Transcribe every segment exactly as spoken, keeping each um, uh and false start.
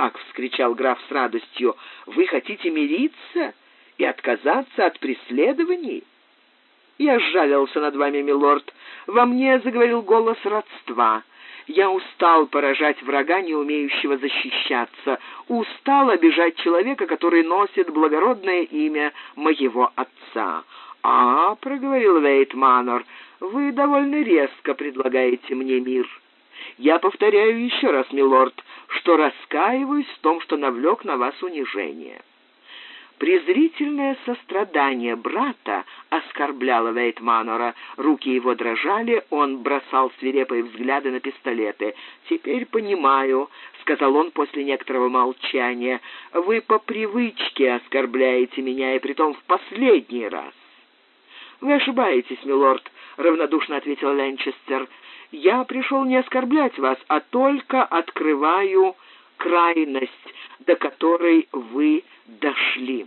как?» — вскричал граф с радостью. «Вы хотите мириться и отказаться от преследований?» «Я сжалился над вами, милорд. Во мне заговорил голос родства. Я устал поражать врага, не умеющего защищаться, устал обижать человека, который носит благородное имя моего отца». «А, — проговорил Вейт Манор, — вы довольно резко предлагаете мне мир. Я повторяю еще раз, милорд, что раскаиваюсь в том, что навлек на вас унижение». Презрительное сострадание брата оскорбляло Вейт Манора. Руки его дрожали, он бросал свирепые взгляды на пистолеты. «Теперь понимаю», — сказал он после некоторого молчания, — «вы по привычке оскорбляете меня, и притом в последний раз». «Вы ошибаетесь, милорд», — равнодушно ответил Ленчестер. «Я пришел не оскорблять вас, а только открываю крайность, до которой вы дошли.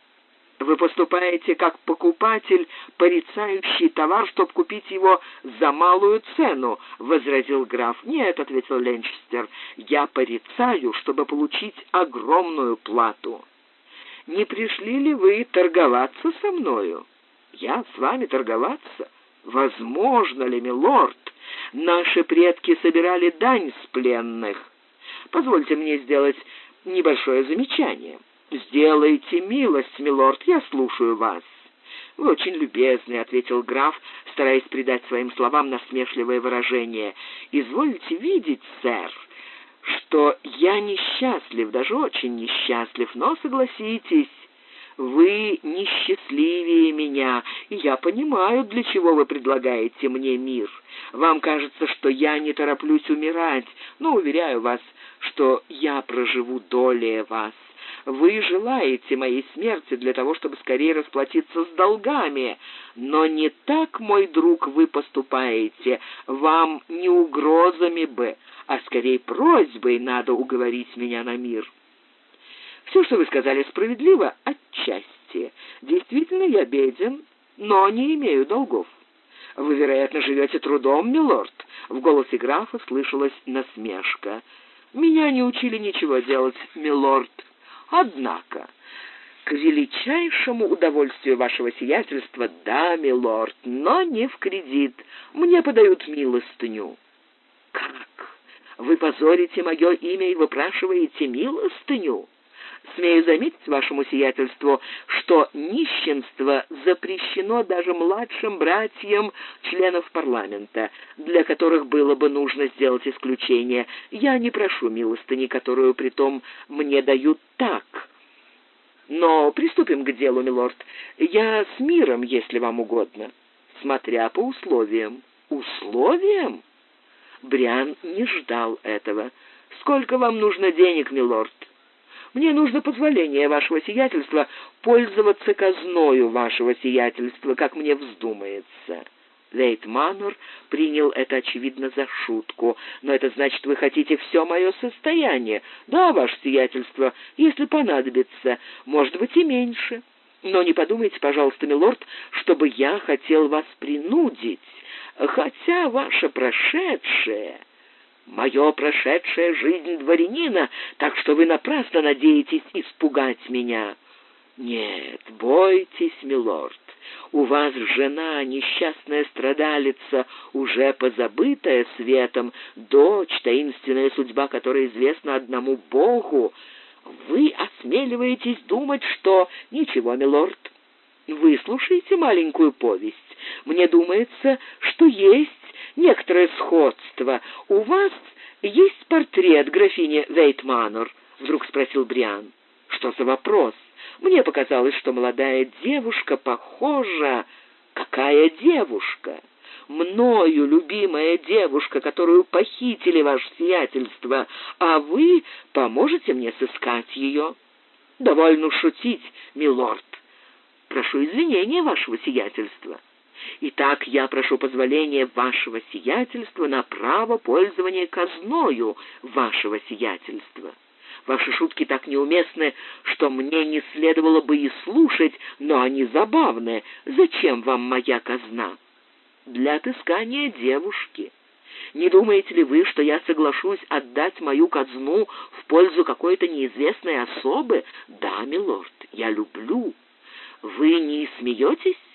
Вы поступаете как покупатель, порицающий товар, чтобы купить его за малую цену», — возразил граф. «Нет», — ответил Ленчестер, — «я порицаю, чтобы получить огромную плату». «Не пришли ли вы торговаться со мною?» «Я с вами торговаться? Возможно ли, милорд? Наши предки собирали дань с пленных. Позвольте мне сделать небольшое замечание». «Сделайте милость, милорд, я слушаю вас». «Вы очень любезны», — ответил граф, стараясь придать своим словам насмешливое выражение. «Извольте видеть, сэр, что я несчастлив, даже очень несчастлив, но, согласитесь, вы несчастливее меня, и я понимаю, для чего вы предлагаете мне мир. Вам кажется, что я не тороплюсь умирать, но уверяю вас, что я проживу долее вас. Вы желаете моей смерти для того, чтобы скорее расплатиться с долгами, но не так, мой друг, вы поступаете. Вам не угрозами бы, а скорее просьбой надо уговорить меня на мир». «Все, что вы сказали, справедливо отчасти. Действительно, я беден, но не имею долгов». «Вы, вероятно, живете трудом, милорд?» В голосе графа слышалась насмешка. «Меня не учили ничего делать, милорд. Однако, к величайшему удовольствию вашего сиятельства, да, милорд, но не в кредит. Мне подают милостыню». «Как? Вы позорите мое имя и выпрашиваете милостыню?» «Смею заметить вашему сиятельству, что нищенство запрещено даже младшим братьям членов парламента, для которых было бы нужно сделать исключение. Я не прошу милостыни, которую притом мне дают так. Но приступим к делу, милорд. Я с миром, если вам угодно, смотря по условиям». «Условиям?» Бриан не ждал этого. «Сколько вам нужно денег, милорд?» «Мне нужно позволение вашего сиятельства пользоваться казною вашего сиятельства, как мне вздумается». Вейт Манор принял это, очевидно, за шутку. «Но это значит, вы хотите все мое состояние?» «Да, ваше сиятельство, если понадобится, может быть и меньше. Но не подумайте, пожалуйста, милорд, чтобы я хотел вас принудить, хотя ваше прошедшее...» «Мое прошедшая жизнь дворянина, так что вы напрасно надеетесь испугать меня». «Нет, бойтесь, милорд, у вас жена, несчастная страдалица, уже позабытая светом, дочь, таинственная судьба которой известна одному Богу. Вы осмеливаетесь думать, что...» «Ничего, милорд, выслушайте маленькую повесть. Мне думается, что есть некоторое сходство. У вас есть портрет графини Вейт Манор?» — вдруг спросил Бриан. «Что за вопрос? Мне показалось, что молодая девушка похожа...» «Какая девушка?» «Мною любимая девушка, которую похитили, ваше сиятельство, а вы поможете мне сыскать ее?» «Довольно шутить, милорд. Прошу извинения вашего сиятельства. Итак, я прошу позволения вашего сиятельства на право пользования казною вашего сиятельства. Ваши шутки так неуместны, что мне не следовало бы и слушать, но они забавны. Зачем вам моя казна?» «Для отыскания девушки. Не думаете ли вы, что я соглашусь отдать мою казну в пользу какой-то неизвестной особы? Да, милорд, я люблю. Вы не смеетесь?